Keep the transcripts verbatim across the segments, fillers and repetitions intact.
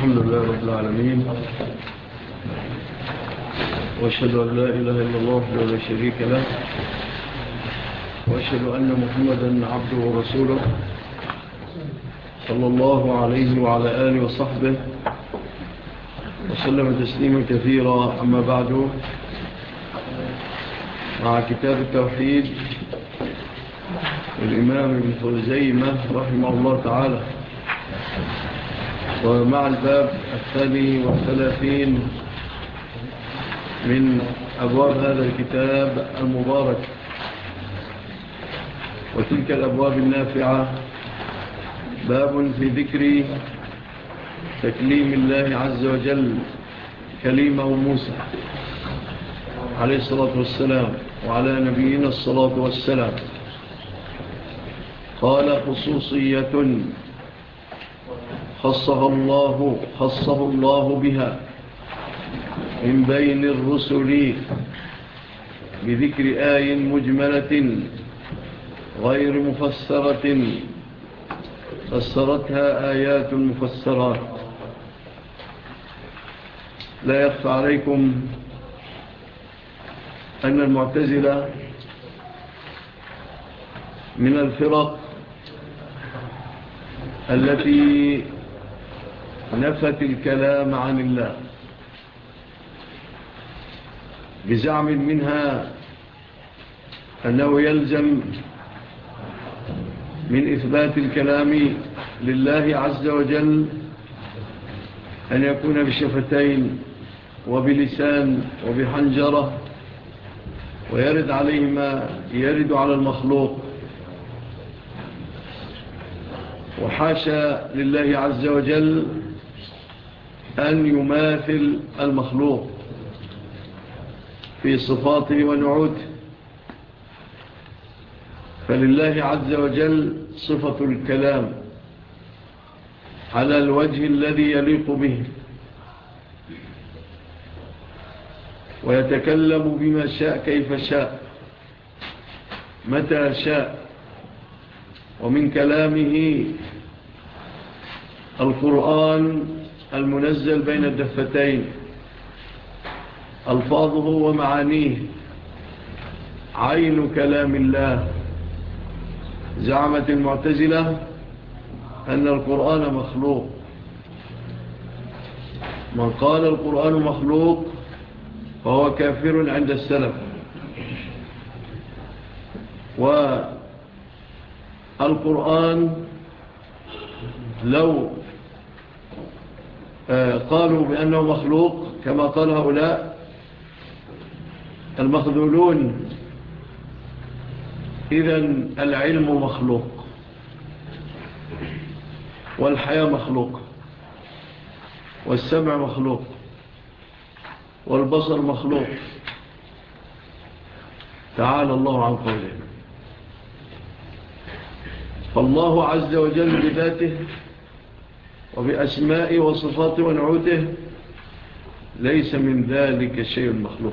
الحمد لله رب العالمين، وأشهد أن لا إله إلا الله وحده لا شريك له، وأشهد أن محمدا عبده ورسوله صلى الله عليه وعلى آله وصحبه وسلم تسليما كثيرا. أما بعد، مع كتاب التوحيد الإمام ابن خزيمة رحمه الله تعالى، ومع الباب الثاني والثلاثين من أبواب هذا الكتاب المبارك، وتلك الأبواب النافعة باب في ذكر تكليم الله عز وجل كليمه موسى عليه الصلاة والسلام وعلى نبينا الصلاة والسلام. قال: خصوصية خصها الله خصه الله بها من بين الرسل بذكر آي مجملة غير مفسرة فسرتها آيات مفسرات. لا يخفى عليكم أن المعتزلة من الفرق التي نفت الكلام عن الله بزعم منها أنه يلزم من إثبات الكلام لله عز وجل أن يكون بشفتين وبلسان وبحنجرة، ويرد عليه ما يرد على المخلوق، وحاشا لله عز وجل أن يماثل المخلوق في صفاته ونعوته. فلله عز وجل صفة الكلام على الوجه الذي يليق به، ويتكلم بما شاء كيف شاء متى شاء. ومن كلامه القرآن المنزل بين الدفتين، ألفاظه ومعانيه عين كلام الله. زعمت المعتزلة أن القرآن مخلوق. من قال القرآن مخلوق فهو كافر عند السلف. والقرآن لو قالوا بأنه مخلوق كما قال هؤلاء المخذولون، إذن العلم مخلوق، والحياة مخلوق، والسمع مخلوق، والبصر مخلوق. تعالى الله عن قوله. فالله عز وجل بذاته وبأسمائه وصفاته ونعوته ليس من ذلك شيء مخلوق.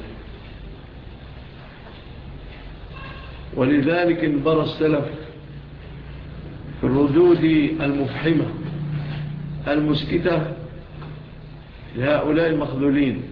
ولذلك انبرى السلف في الردود المفحمة المسكتة لهؤلاء المخذولين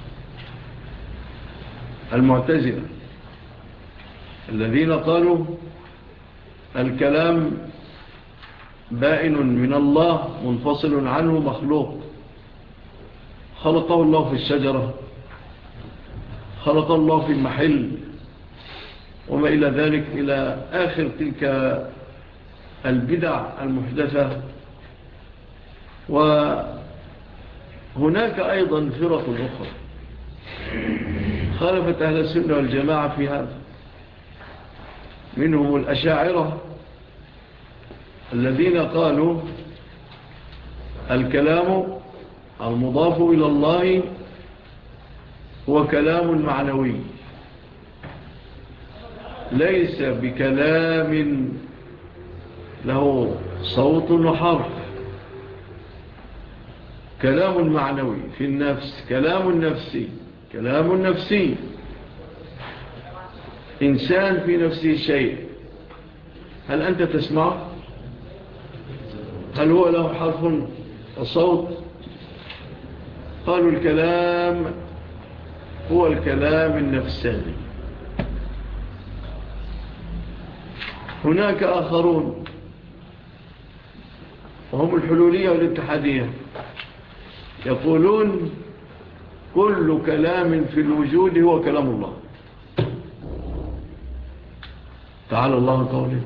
المعتزلة الذين قالوا الكلام بائن من الله منفصل عنه مخلوق. خلقه الله في الشجرة، خلق الله في المحل، وما إلى ذلك، إلى آخر تلك البدع المحدثة. وهناك أيضا فرق أخرى خالفت أهل السنة والجماعة في هذا، منهم الأشاعرة الذين قالوا الكلام المضاف إلى الله هو كلام معنوي، ليس بكلام له صوت وحرف، كلام معنوي في النفس، كلام نفسي، كلام نفسي. إنسان في نفسه شيء، هل أنت تسمع؟ هل هو له حرف وصوت؟ قالوا الكلام هو الكلام النفساني. هناك آخرون وهم الحلولية والاتحادية يقولون كل كلام في الوجود هو كلام الله. تعالى الله قوله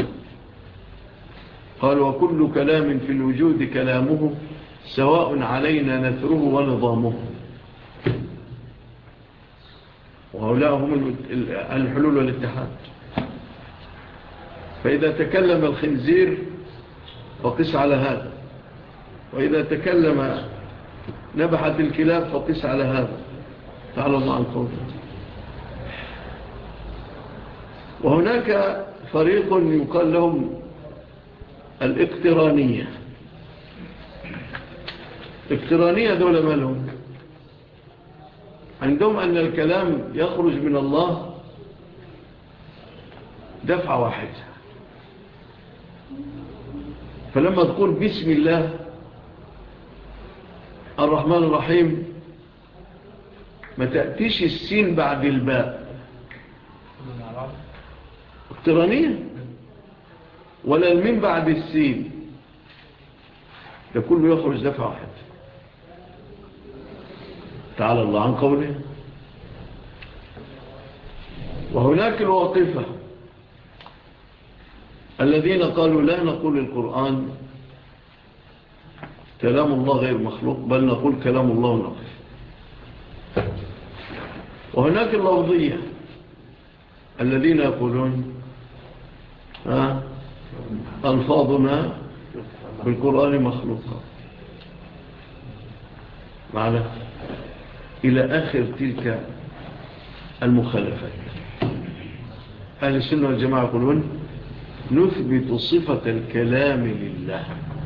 قال وكل كلام في الوجود كلامه سواء علينا نثره ونظامه. وهؤلاء هم الحلول والاتحاد. فإذا تكلم الخنزير فقس على هذا، وإذا تكلم نبحت الكلاب فقس على هذا. تعالى الله عن قوله. وهناك فريق يقال لهم الاقترانية. الاقترانية دول ما لهم؟ عندهم أن الكلام يخرج من الله دفعة واحدة. فلما تقول بسم الله الرحمن الرحيم ما تأتيش السين بعد الباء، اقترانية، ولا المين بعد السين، ده كله يخرج دفعة واحدة. تعالى الله عن قوله. وهناك الواقفة الذين قالوا لا نقول القرآن كلام الله غير مخلوق، بل نقول كلام الله ونقف. وهناك اللفظية الذين يقولون ها ألفاظنا بالقرآن مخلوقة معنا إلى آخر تلك المخالفات. أهل السنة والجماعة يقولون نثبت صفة الكلام لله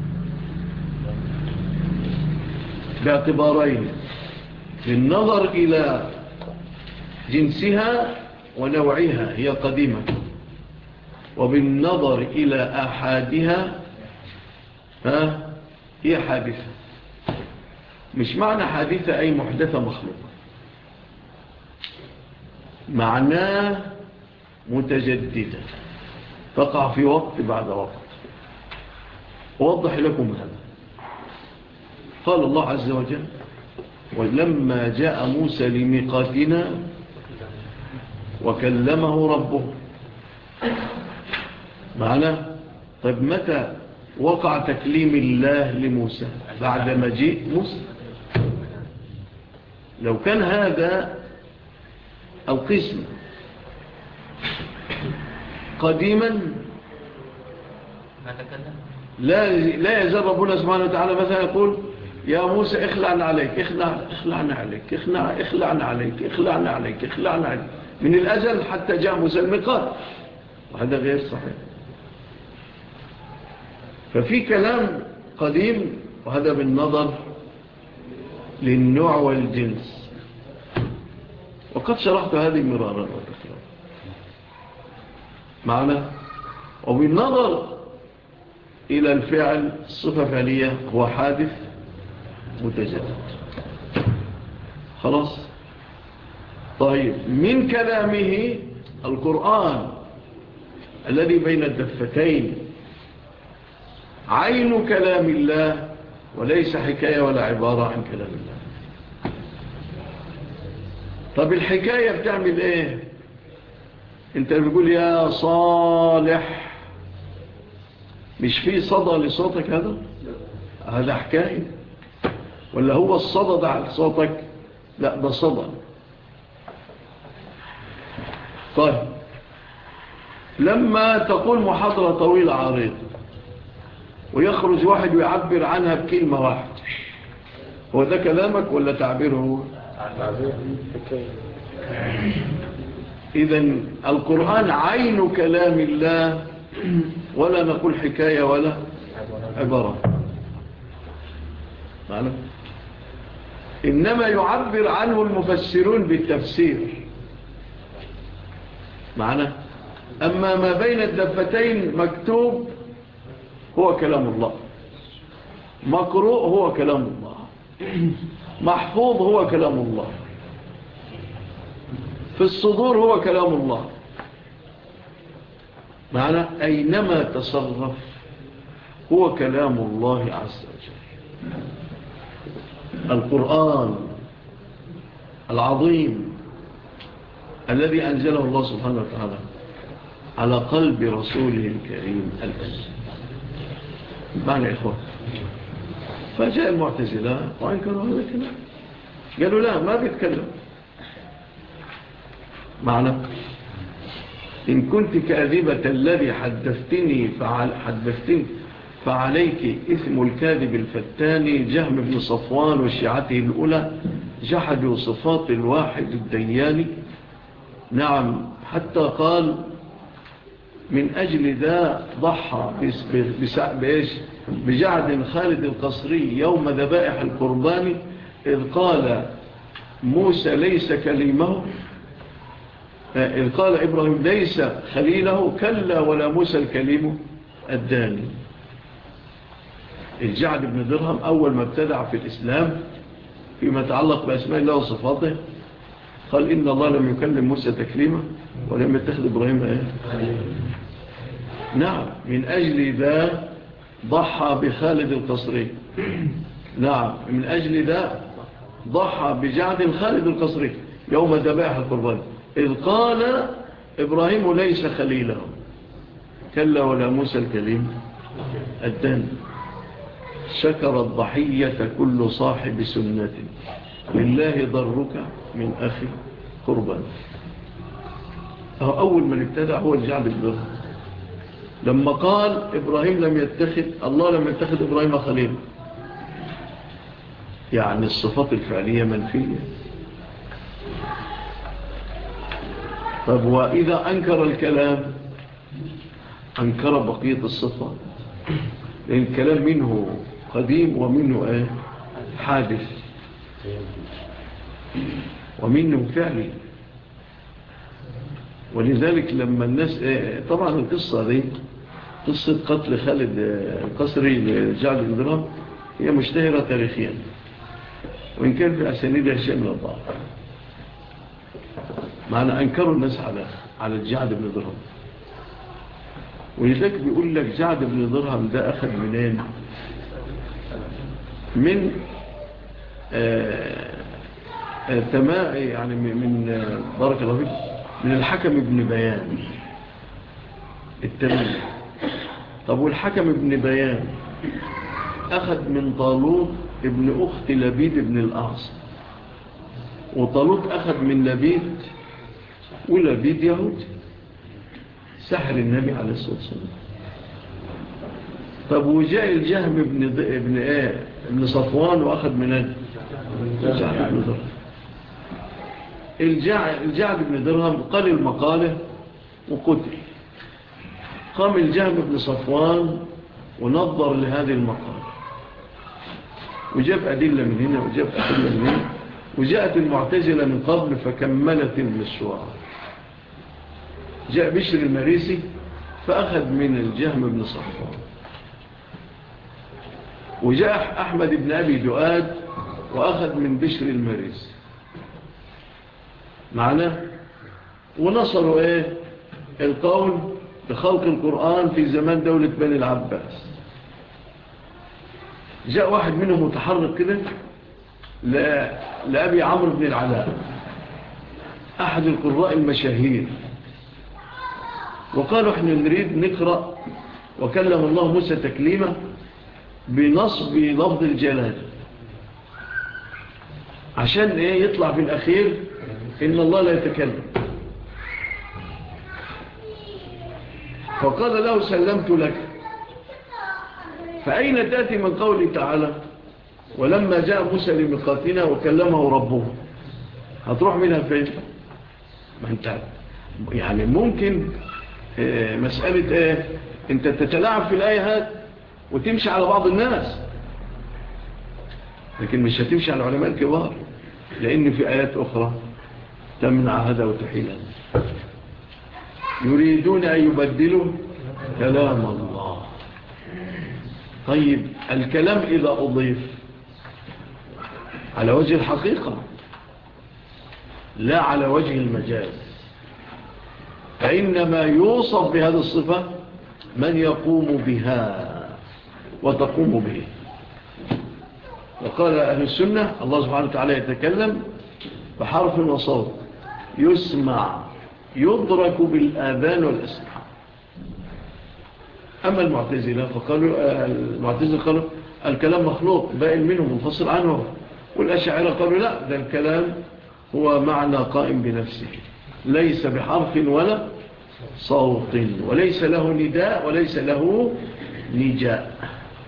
باعتبارين: بالنظر إلى جنسها ونوعها هي قديمة، وبالنظر إلى أحادها ها هي حادثة. مش معنى حادثة أي محدثة مخلوقة، معناه متجددة تقع في وقت بعد وقت. أوضح لكم هذا. قال الله عز وجل ولما جاء موسى لميقاتنا وكلمه ربه. معناه طيب متى وقع تكليم الله لموسى؟ بعد مجيء موسى. لو كان هذا القسم قديما لا لا يزال ربنا سبحانه وتعالى مثلا يقول يا موسى اخلعنا عليك اخلع اخلعنا عليك اخلع اخلعنا عليك اخلعنا عليك اخلعنا عليك من الأجل حتى جاء موسى الميقات، وهذا غير صحيح. ففي كلام قديم، وهذا بالنظر للنوع والجنس، وقد شرحت هذه مرارا وتكرارا معنا. وبالنظر إلى الفعل الصفة فعلية هو حادث متجدد. خلاص. طيب من كلامه القرآن الذي بين الدفتين عين كلام الله وليس حكاية ولا عبارة عن كلام الله. طب الحكاية بتعمل ايه؟ انت بتقول يا صالح، مش في صدى لصوتك؟ هذا هذا حكاية ولا هو الصدى ده على صوتك؟ لا ده صدى. طيب لما تقول محاضرة طويلة عريضة ويخرج واحد ويعبر عنها بكلمة واحدة، هو ده كلامك ولا تعبيره؟ تعبير. إذن القرآن عين كلام الله، ولا نقول حكاية ولا عبارة. معلوم؟ إنما يعبر عنه المفسرون بالتفسير معنا. أما ما بين الدفتين مكتوب هو كلام الله، مقروء هو كلام الله. محفوظ هو كلام الله، في الصدور هو كلام الله. معنى أينما تصرف هو كلام الله عز وجل. القرآن العظيم الذي أنزله الله سبحانه وتعالى على قلب رسوله الكريم الأسر. معنى إخوة، فجاء المعتزلة وأنكروا هذا الكلام، قالوا لا ما بيتكلم. معنى إن كنت كاذبة الذي حدثتني فعل حدثتني فعليك إثم الكاذب الفتاني. جهم بن صفوان وشيعته الأولى جحدوا صفات الواحد الدياني. نعم، حتى قال من أجل ذا ضحى بجعد خالد القصري يوم ذبائح القربان إذ قال موسى ليس كليمه، إذ قال إبراهيم ليس خليله، كلا ولا موسى الكليم الداني. الجعد بن درهم أول ما ابتدع في الإسلام فيما يتعلق بأسماء الله وصفاته قال إن الله لم يكلم موسى تكليمه ولم يتخذ إبراهيم إيه؟ نعم، من أجل ذا ضحى بخالد القصري. نعم، من أجل ذا ضحى بجعد خالد القصري يوم ذبائح القربان إذ قال إبراهيم ليس خليله، كلا ولا موسى الكليم الداني. شكر الضحية كل صاحب سنة، لله ضرك من أخي قربان. أول من ابتدع هو الجعد بن درهم لما قال إبراهيم لم يتخذ الله لم يتخذ إبراهيم خليل، يعني الصفات الفعلية منفية. طب وإذا أنكر الكلام أنكر بقية الصفات، لأن الكلام منه قديم ومنه إيه؟ حادث ومنه فعلي. ولذلك لما الناس إيه؟ طبعا القصة دي قصة قتل خالد القصري لجعد بن درهم هي مشتهرة تاريخيا، وإن كان في أسانيدها شيء من الضعف. معنى أنكروا الناس على على الجعد بن درهم. ولذلك بيقول لك جعد بن درهم ده أخذ منين؟ من آه آه تمام يعني من آه بارك الله فيك من الحكم ابن بيان التميمي. طب والحكم ابن بيان أخذ من طالوت ابن أخت لبيد ابن الأعصم، وطالوت أخذ من لبيد، ولبيد يهود سحر النبي عليه الصلاة والسلام. طب وجاء الجهم ابن ابن ايه ابن صفوان واخذ من الجعد بن درهم. الجعد بن درهم قال المقاله وقتل. قام الجهم بن صفوان ونظر لهذه المقاله وجاب أدلة من هنا وجاب أدلة من هنا، وجاءت المعتزلة من قبل فكملت المشروع. جاء بشر المريسي فأخذ من الجهم بن صفوان، وجاء أحمد بن أبي دؤاد وأخذ من بشر المريسي معنا، ونصروا إيه القول بخلق القرآن في زمان دولة بني العباس. جاء واحد منهم متحرك كده لأبي عمرو بن العلاء أحد القراء المشاهير، وقالوا احنا نريد نقرأ وكلم الله موسى تكليما بنصب لفظ الجلال عشان ايه يطلع في الأخير إن الله لا يتكلم. فقال له سلمت لك. فأين تأتي من قوله تعالى ولما جاء موسى لميقاتنا وكلمه ربه؟ هتروح منها فين؟ ما انت يعني ممكن اه مسألة ايه انت تتلاعب في الآية هات وتمشي على بعض الناس، لكن مش هتمشي على العلماء الكبار، لأن في آيات أخرى تمنع هذا وتحيل هذا. يريدون أن يبدلوا كلام الله. طيب الكلام إذا أضيف على وجه الحقيقة لا على وجه المجاز. فإنما يوصف بهذه الصفة من يقوم بها وتقوم به. وقال أهل السنة الله سبحانه وتعالى يتكلم بحرف وصوت يسمع يدرك بالآذان والأسماع. أما المعتزلة فقالوا المعتزلة قالوا الكلام مخلوق بائن منه منفصل عنه، والأشاعرة قالوا لا، ده الكلام هو معنى قائم بنفسه ليس بحرف ولا صوت وليس له نداء وليس له نجاء.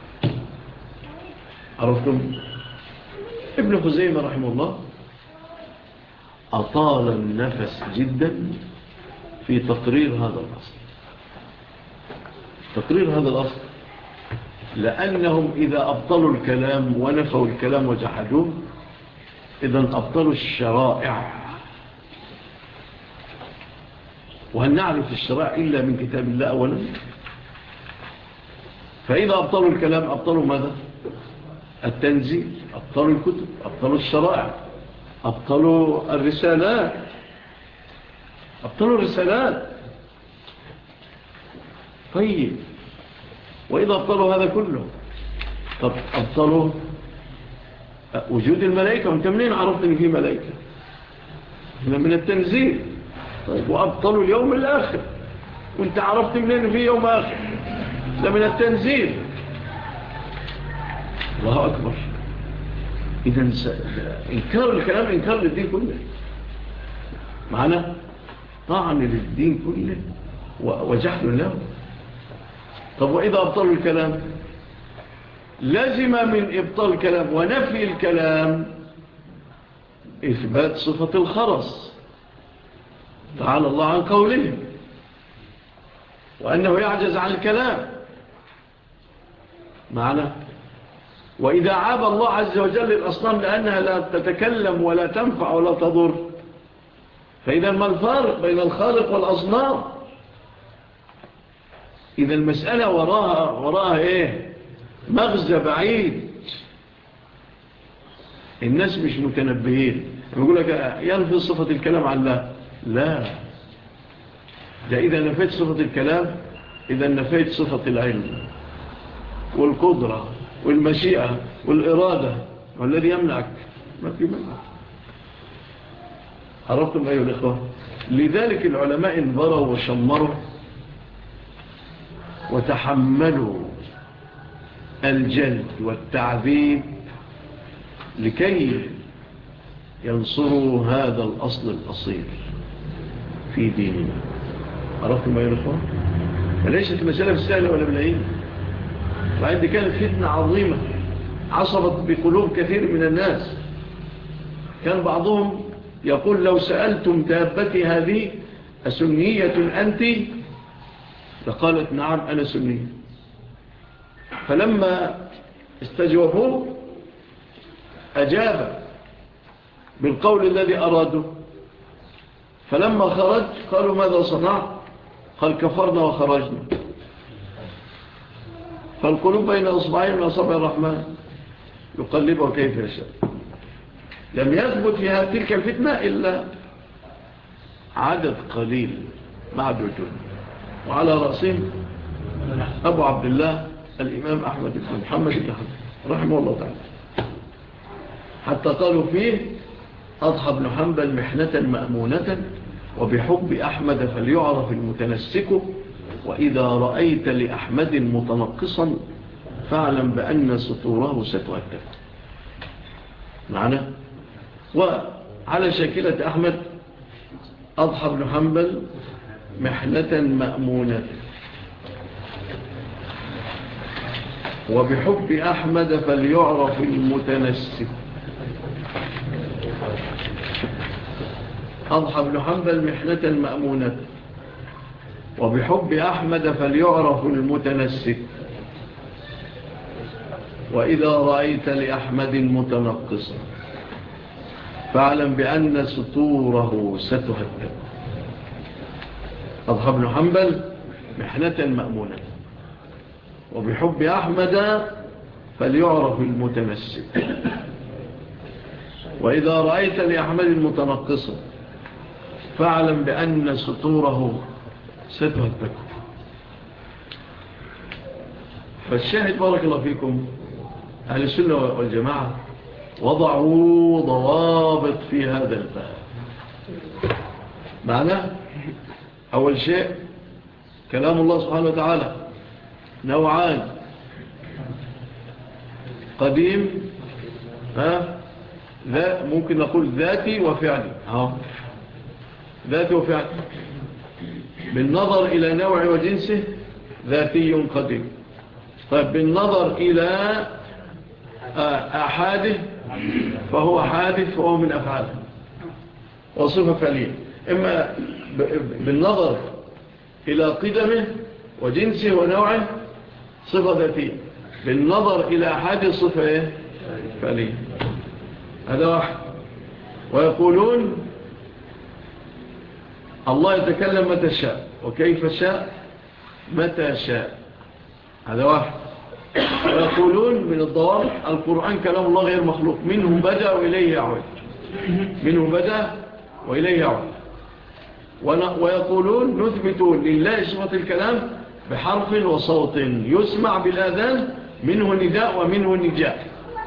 عرفتم؟ ابن خزيمة رحمه الله أطال النفس جدا في تقرير هذا الأصل، تقرير هذا الأصل، لأنهم إذا أبطلوا الكلام ونفوا الكلام وجحدوه إذا أبطلوا الشرائع. وهل نعرف الشرائع إلا من كتاب الله أولا؟ فإذا أبطلوا الكلام أبطلوا ماذا؟ التنزيل، أبطلوا الكتب، أبطلوا الشرائع، أبطلوا الرسالات، أبطلوا الرسالات. طيب وإذا أبطلوا هذا كله طب أبطلوا وجود الملائكة، وانت منين عرفت ان في ملائكة؟ من التنزيل. طيب وأبطلوا اليوم الآخر، وانت عرفت منين في يوم آخر؟ من التنزيل. الله أكبر. إذن إنكار الكلام إنكار للدين كله، معنا طعن للدين كله وجحل له. طب وإذا أبطلوا الكلام لازم من إبطال الكلام ونفي الكلام إثبات صفة الخرس تعالى الله عن قوله وأنه يعجز عن الكلام، معنا. وإذا عاب الله عز وجل الأصنام لأنها لا تتكلم ولا تنفع ولا تضر، فإذا ما الفارق بين الخالق والأصنام؟ إذا المسألة وراها, وراها إيه؟ مغزى بعيد. الناس مش متنبهين، يقول لك ينفي صفة الكلام عن الله. لا، ده إذا نفيت صفة الكلام إذا نفيت صفة العلم والقدرة والمشيئة والإرادة، والذي يمنعك ما في منع. عرفتم أيها الإخوة؟ لذلك العلماء انبروا وشمروا وتحملوا الجلد والتعذيب لكي ينصروا هذا الأصل الأصيل في ديننا. عرفتم أيها الإخوة؟ فليست مسألة بالسهلة ولا بالعين. وعند كانت فتنة عظيمة عصبت بقلوب كثير من الناس. كان بعضهم يقول لو سألتم دابتي هذه أسنية أنت؟ فقالت نعم أنا سنية. فلما استجوبوه أجاب بالقول الذي أراده. فلما خرج قالوا ماذا صنع؟ قال كفرنا وخرجنا. فالقلوب بين أصبعين من أصابع الرحمن يقلبه كيف يشاء. لم يثبت فيها تلك الفتنة إلا عدد قليل معدودون، وعلى رأسهم أبو عبد الله الإمام أحمد بن محمد بن حنبل رحمه الله تعالى، حتى قالوا فيه أضحى بن حنبل محنة مأمونة وبحب أحمد فليعرف المتنسك، وإذا رأيت لأحمد متنقصا فاعلم بأن سطوره ستؤدب. معنا؟ وعلى شاكلة أحمد أضحى بن حنبل محنة مأمونة وبحب أحمد فليعرف المتنسك. أضحى بن حنبل محنة مأمونة وبحب أحمد فليعرف المتنسك، وإذا رأيت لأحمد متنقصا فاعلم بأن سطوره ستهدم. أضحى بن حنبل محنة مأمونة وبحب أحمد فليعرف المتمسك. وإذا رأيت لأحمد متنقصا فاعلم بأن سطوره ستهتك. فالشاهد بارك الله فيكم أهل السنة والجماعة وضعوا ضوابط في هذا الباب. معناه أول شيء كلام الله سبحانه وتعالى نوعان: قديم ها ذا ممكن نقول ذاتي وفعلي. ها ذاتي وفعلي بالنظر إلى نوع وجنسه ذاتي قديم. طيب بالنظر إلى أحاده فهو حادث وهو من أفعاله وصفة فعلية. إما بالنظر إلى قدمه وجنسه ونوعه صفة ذاتية، بالنظر إلى أحاده صفة فعلية. هذا واحد. ويقولون الله يتكلم متى شاء وكيف شاء متى شاء. هذا واحد. ويقولون من الضوابط القرآن كلام الله غير مخلوق، منه بدأ وإليه يعود، منه بدأ وإليه يعود. ويقولون نثبت لله صفة الكلام بحرف وصوت يسمع بالآذان، منه نداء ومنه نجاء.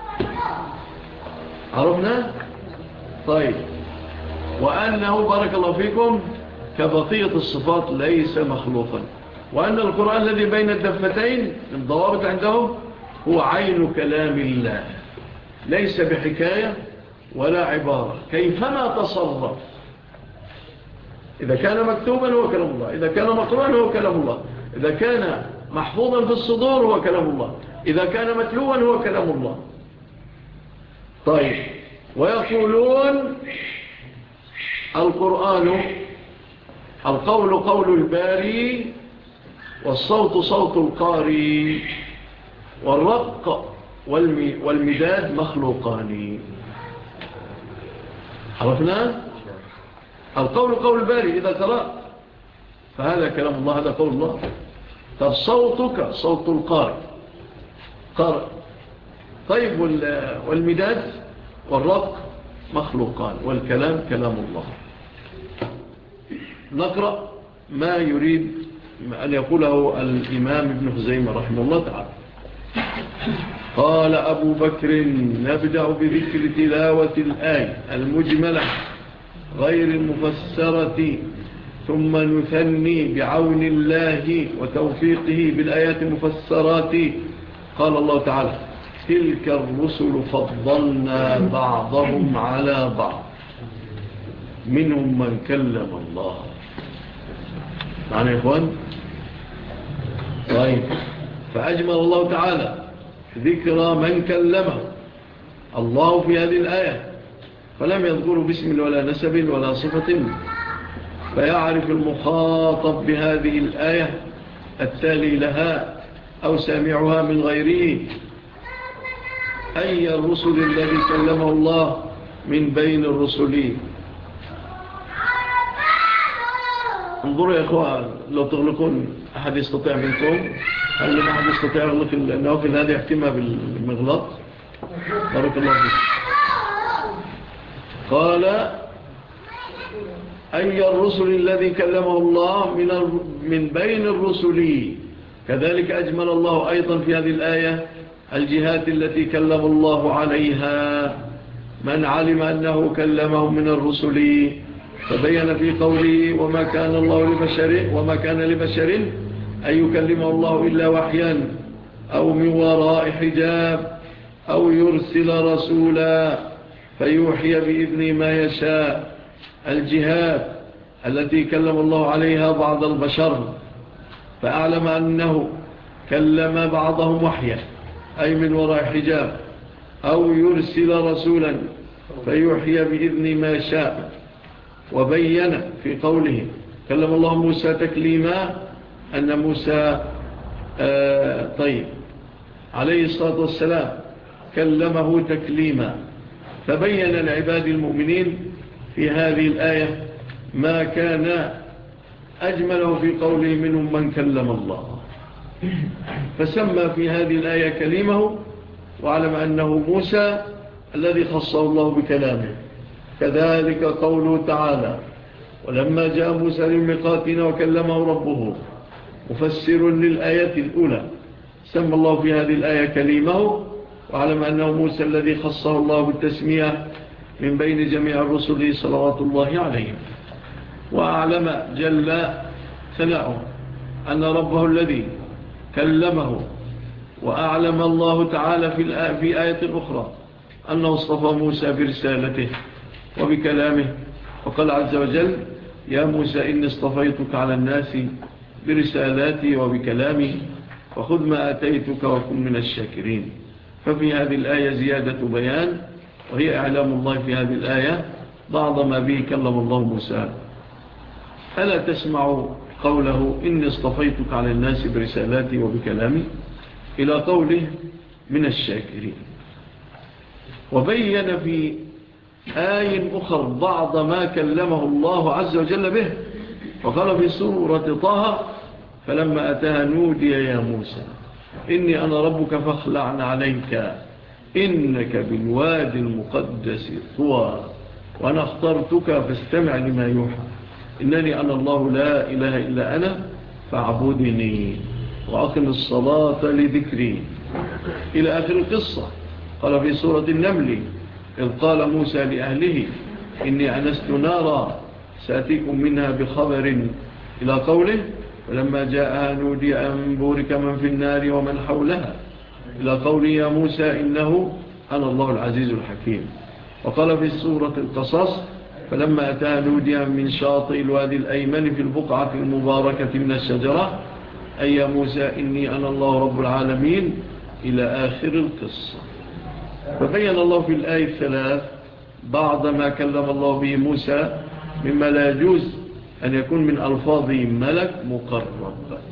عرفنا؟ طيب. وأنه بارك الله فيكم كبقية الصفات ليس مخلوقا، وأن القرآن الذي بين الدفتين الضوابط عندهم هو عين كلام الله، ليس بحكاية ولا عبارة، كيفما تصرف. إذا كان مكتوبا هو كلام الله، إذا كان مقروءا هو كلام الله، إذا كان محفوظا في الصدور هو كلام الله، إذا كان متلوا هو كلام الله. طيب. ويقولون القرآن القول قول الباري، والصوت صوت القاري، والرق والمداد مخلوقان. عرفنا؟ القول قول الباري إذا قرأت فهذا كلام الله، هذا قول الله. طب صوتك صوت القارئ قارئ. طيب والمداد والرق مخلوقان، والكلام كلام الله. نقرأ ما يريد أن يقوله الإمام ابن خزيمة رحمه الله تعالى. قال أبو بكر: نبدأ بذكر تلاوة الآية المجملة غير المفسرة، ثم نثني بعون الله وتوفيقه بالآيات المفسرات. قال الله تعالى: تلك الرسل فضلنا بعضهم على بعض، منهم من كلم الله. معنى يا إخوان؟ طيب. فأجمل الله تعالى ذكر من كلمه الله في هذه الآية، فلم يذكره باسم ولا نسب ولا صفة، فيعرف المخاطب بهذه الآية التالي لها أو سامعها من غيره أي الرسل الذي كلمه الله من بين الرسل. انظروا يا أخوان، لو تغلقون أحد يستطيع منكم، هل من أحد يستطيع يغلق النوافل هذه يحكمها بالمغلق؟ بارك الله فيك. قال أي الرسل الذي كلمه الله من من بين الرسل. كذلك أجمل الله أيضا في هذه الآية الجهات التي كلم الله عليها من علم أنه كلمه من الرسل، فبين في قوله: وما كان الله لبشر وما كان لبشر أن يكلمه الله إلا وحيا أو من وراء حجاب أو يرسل رسولا فيوحي بإذن ما يشاء. الجهات التي كلم الله عليها بعض البشر، فأعلم أنه كلم بعضهم وحيا أي من وراء حجاب، أو يرسل رسولا فيوحي بإذن ما شاء. وبين في قوله: كلم الله موسى تكليما، أن موسى آه طيب عليه الصلاة والسلام كلمه تكليما. فبين العباد المؤمنين في هذه الآية ما كان أجمله في قوله: منهم من كلم الله. فسمى في هذه الآية كلمه، وعلم أنه موسى الذي خصه الله بكلامه. كذلك قوله تعالى: ولما جاء موسى لميقاتنا وكلمه ربه، مفسر للآية الأولى، سمى الله في هذه الآية كليمه، وعلم أنه موسى الذي خصه الله بالتسمية من بين جميع الرسل صلوات الله عليهم. وأعلم جل ثناؤه أن ربه الذي كلمه، وأعلم الله تعالى في آية أخرى أنه اصطفى موسى برسالته وبكلامه، وقال عز وجل: يا موسى إني اصطفيتك على الناس برسالاتي وبكلامي وخذ ما آتيتك وكن من الشاكرين. ففي هذه الآية زيادة بيان، وهي إعلام الله في هذه الآية بعض ما به كلم الله موسى. ألا تسمع قوله: إني اصطفيتك على الناس برسالاتي وبكلامي، إلى قوله: من الشاكرين. وبين في آية أخرى بعض ما كلمه الله عز وجل به، وقال في سورة طه: فلما أتاها نودي يا موسى إني أنا ربك فاخلعن عليك إنك بالوادي المقدس طوى وأنا اخترتك فاستمع لما يوحى إنني أنا الله لا إله إلا أنا فاعبدني وأقم الصلاة لذكري، إلى آخر القصة. قال في سورة النمل: إذ قال موسى لأهله إني أنست نارا سأتيكم منها بخبر، إلى قوله: ولما جاءها نودي أن بورك من في النار ومن حولها، إلى قوله: يا موسى إنه أنا الله العزيز الحكيم. وقال في سورة القصص: فلما أتاها نودي من شاطئ الوادي الأيمن في البقعة المباركة من الشجرة أي يا موسى إني أنا الله رب العالمين، إلى آخر القصة. فبين الله في الآية الثلاث بعض ما كلم الله به موسى مما لا يجوز أن يكون من ألفاظ ملك مقرب،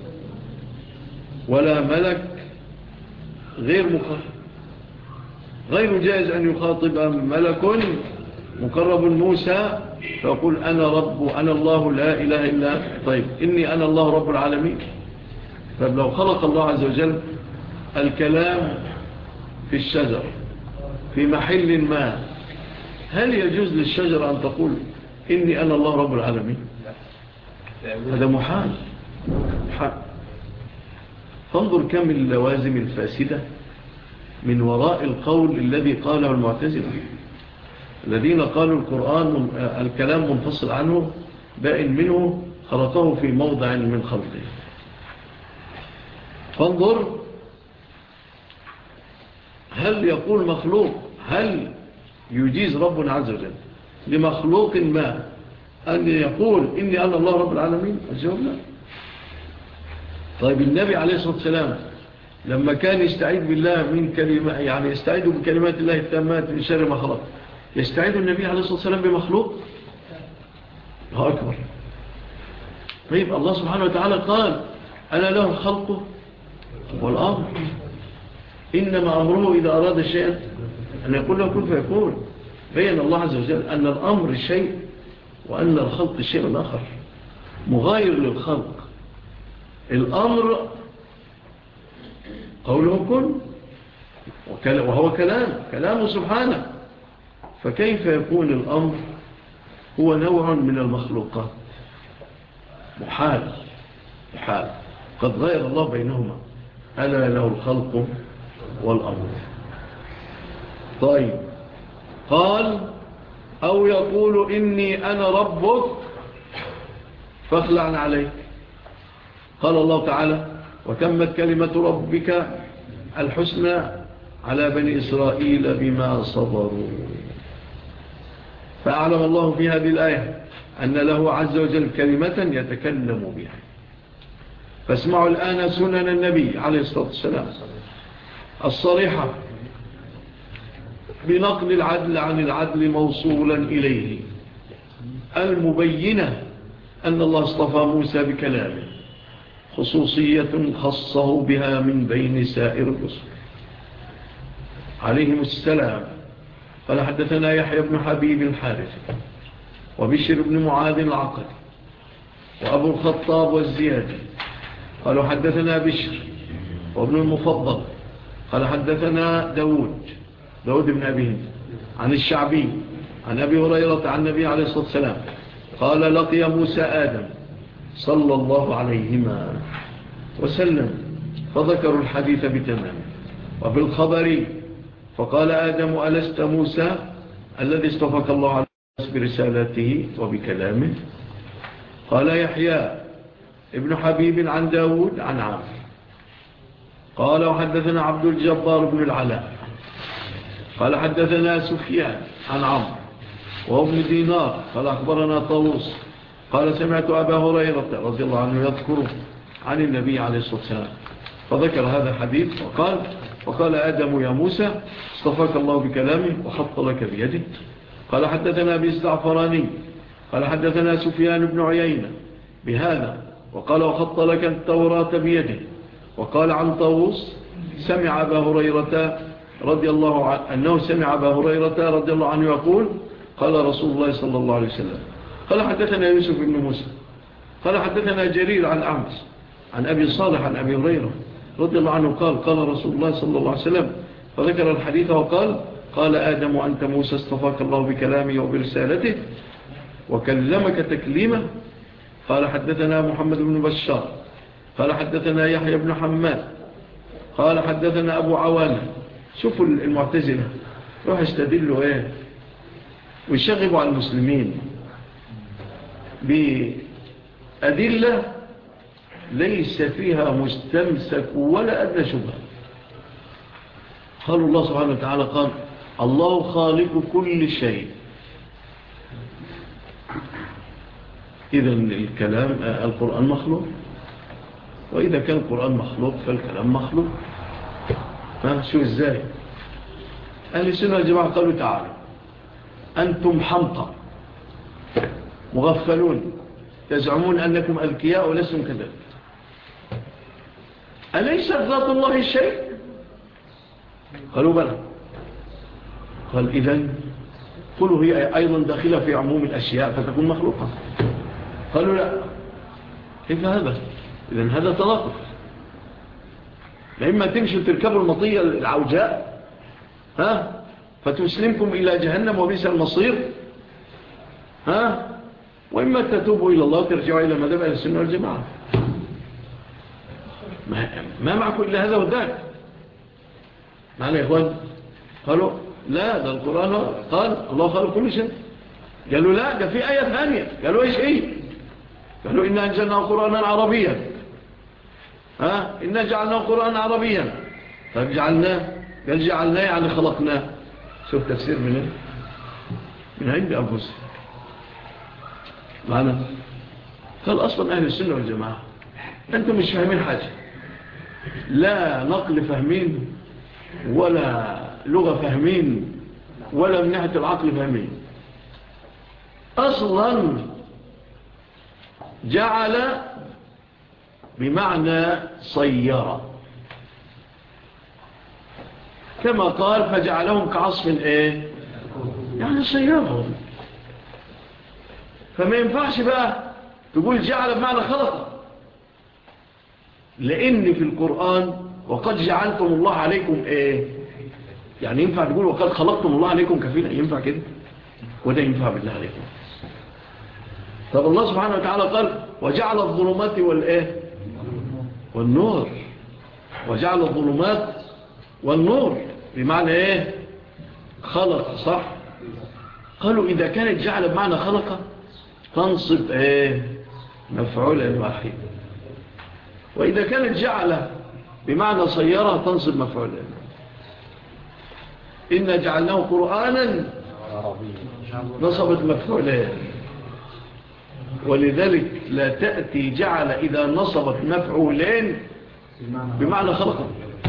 ولا ملك غير مقرب. غير جائز أن يخاطب ملك مقرب موسى فيقول: أنا رب أنا الله لا إله إلا طيب إني أنا الله رب العالمين. فلو خلق الله عز وجل الكلام في الشجر في محل ما، هل يجوز للشجر أن تقول إني أنا الله رب العالمين؟ هذا محال. محال. فانظر كم اللوازم الفاسدة من وراء القول الذي قاله المعتزلة، الذين قالوا القرآن الكلام منفصل عنه بائن منه، خلقه في موضع من خلقه. فانظر، هل يقول مخلوق، هل يجيز ربنا عز وجل لمخلوق ما أن يقول إني أنا الله رب العالمين؟ الجواب لا. طيب النبي عليه الصلاة والسلام لما كان يستعيد بالله من كلمة، يعني يستعيد بكلمات الله التامات من شر ما خلق، يستعيد النبي عليه الصلاة والسلام بمخلوق؟ الله أكبر. طيب الله سبحانه وتعالى قال: أنا له الخلق والأمر، إنما أمره إذا أراد شيئا أن يقول له كن فيكون. بين الله عز وجل أن الأمر شيء وأن الخلق شيء آخر مغاير للخلق. الأمر قوله كن، وهو كلام كلامه سبحانه، فكيف يكون الأمر هو نوع من المخلوقات؟ محال محال. قد غير الله بينهما، ألا له الخلق والأمر. طيب، قال: أو يقول إني أنا ربك فاخلعن عليك. قال الله تعالى: وتمت كلمة ربك الحسنى على بني إسرائيل بما صبروا. فأعلم الله في هذه الآية أن له عز وجل كلمة يتكلم بها. فاسمعوا الآن سنن النبي عليه الصلاة والسلام الصريحة بنقل العدل عن العدل موصولا إليه، المبينة أن الله اصطفى موسى بكلامه خصوصية خصه بها من بين سائر الرسل عليهم السلام. قال: حدثنا يحيى بن حبيب الحارث وبشر بن معاذ العقل وأبو الخطاب والزيادي قالوا: حدثنا بشر وابن المفضل قال: حدثنا داود داود بن أبي هند عن الشعبي عن أبي هريرة عن النبي عليه الصلاة والسلام قال لقي موسى آدم صلى الله عليهما وسلم فذكروا الحديث بتمام. وفي الخبر فقال آدم ألست موسى الذي اصطفاك الله عليه برسالته وبكلامه؟ قال يحيى ابن حبيب عن داود عن عمرو قال وحدثنا عبد الجبار بن العلاء قال حدثنا سفيان عن عمرو وهو ابن دينار قال أخبرنا طاووس قال سمعت أبا هريرة رضي الله عنه يذكره عن النبي عليه الصلاة والسلام فذكر هذا الحديث وقال وقال آدم يا موسى اصطفاك الله بكلامه وحط لك بيده. قال حدثنا أبي الزعفراني قال حدثنا سفيان بن عيينة بهذا وقال وحط لك التوراة بيده. وقال عن طاووس سمع أبا هريرة رضي الله عنه أنه سمع أبا هريرة رضي الله عنه يقول قال رسول الله صلى الله عليه وسلم. قال حدثنا يوسف بن موسى قال حدثنا جرير عن أمس عن أبي صالح عن أبي هريرة رضي الله عنه قال قال رسول الله صلى الله عليه وسلم فذكر الحديث وقال قال آدم وأنت موسى اصطفاك الله بكلامه وبرسالته وكلمك تكليمه. قال حدثنا محمد بن بشار قال حدثنا يحيى بن حماد قال حدثنا أبو عوانة. شوفوا المعتزلة روح استدلوا ايه ويشغبوا على المسلمين بأدلة ليس فيها مستمسك ولا أدنى شبهة. قال الله سبحانه وتعالى قال الله خالق كل شيء. إذن الكلام القرآن مخلوق، وإذا كان القرآن مخلوق فالكلام مخلوق. ها شو إزاي؟ أهل السنة والجماعة قالوا تعالى أنتم حمقى مغفلون تزعمون أنكم أذكياء ولستم كذلك. أليست ذات الله الشيء؟ قالوا بلى. قال إذن قلوا هي أيضا داخلة في عموم الأشياء فتكون مخلوقة. قالوا لا. كيف هذا؟ إذن هذا تناقض. لإما تمشوا تركبوا المطية العوجاء ها فتسلمكم إلى جهنم وبئس المصير ها وإما تتوبوا إلى الله وترجعوا إلى مذهب أهل السنة والجماعة. ما, ما معكم إلا هذا وذاك. معنا يا إخوان؟ قالوا لا ده القرآن قال الله خالق كل شيء. قالوا لا ده في آية ثانية. قالوا إيش إيه؟ قالوا إنا أنزلناه قرآنا عربيا ها إنا جعلناه قرآنا عربيا. طيب جعلناه قال جعلناه يعني خلقناه. شوف تفسير منه من عند أنفسهم. معنا قال أصلا أهل السنة والجماعة أنتم مش فاهمين حاجة، لا نقل فاهمين ولا لغة فاهمين ولا من ناحية العقل فاهمين. أصلا جعل بمعنى صيرة كما قال فجعلهم كعصف ايه يعني صيرهم. فما ينفعش بقى تقول جعل بمعنى خلق، لأن في القرآن وقد جعلتم الله عليكم ايه يعني ينفع تقول وقد خلقتم الله عليكم كفيلا؟ ينفع كده؟ وده ينفع بالله عليكم. طب الله سبحانه وتعالى قال وجعل الظلمات والايه والنور. وجعل الظلمات والنور بمعنى ايه خلق صح. قالوا إذا كانت جعل بمعنى خلق تنصب ايه مفعولا واحد، وإذا كانت جعل بمعنى صيرة تنصب مفعولا. إن جعلناه قرآنا نصبت مفعولين، ولذلك لا تأتي جعل إذا نصبت مفعولين بمعنى خلق.